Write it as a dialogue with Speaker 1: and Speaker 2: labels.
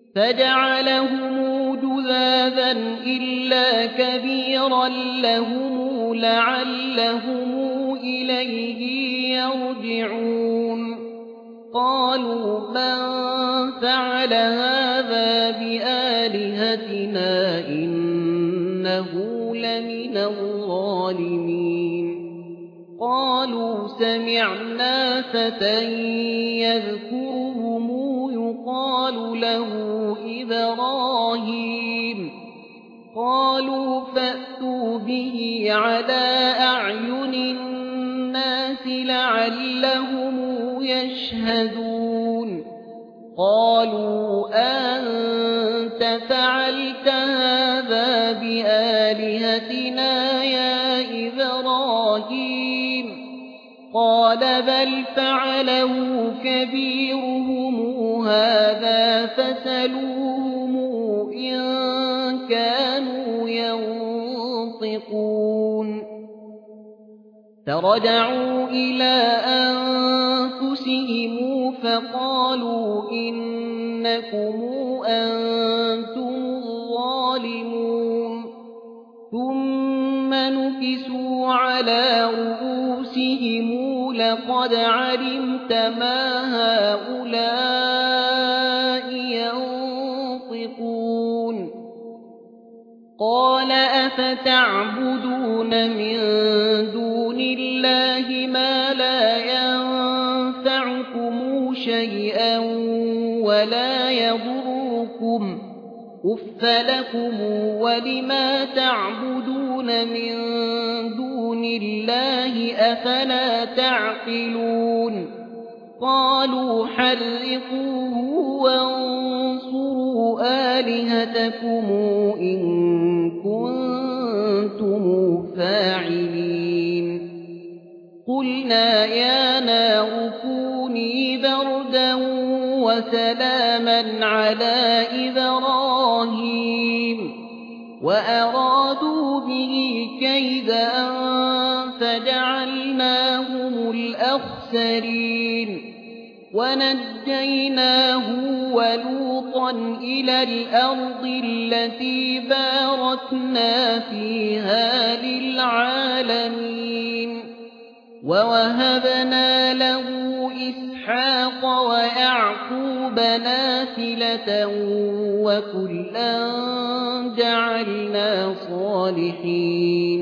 Speaker 1: فجعلهم جذاذا إلا كبيرا لهم لعلهم إليه يرجعون قالوا من فعل هذا بآلهتنا إنه لمن الظالمين قالوا سمعنا فتى يذكرهم يقال له إبراهيم قالوا فأتوا به على أعين الناس لعلهم يشهدون قالوا أنت فعلت هذا بآلهتنا يا إبراهيم قال بل فعله كبيرهم هذا فسلوهم إن كانوا ينطقون فرجعوا إلى أنفسهم فقالوا إنكم أنتم الظالمون ثم نكسوا على رؤوسهم لقد علمت ما هؤلاء ينطقون قال أفتعبدون من دون الله ما لا ينفعكم شيئا ولا يضركم أف لكم ولما تعبدون من دون الله أفلا تعقلون قالوا حرقوه وانصروا آلهتكم إن كنتم فاعلين قلنا يا نار كوني بردا وسلاما على إبراهيم وأرادوا به كيدا فجعلناهم الأخسرين ونجيناه ولوطا إلى الأرض التي باركنا فيها للعالمين ووهبنا له إسحاق ويعقوب نافلة وكلا جعلنا صالحين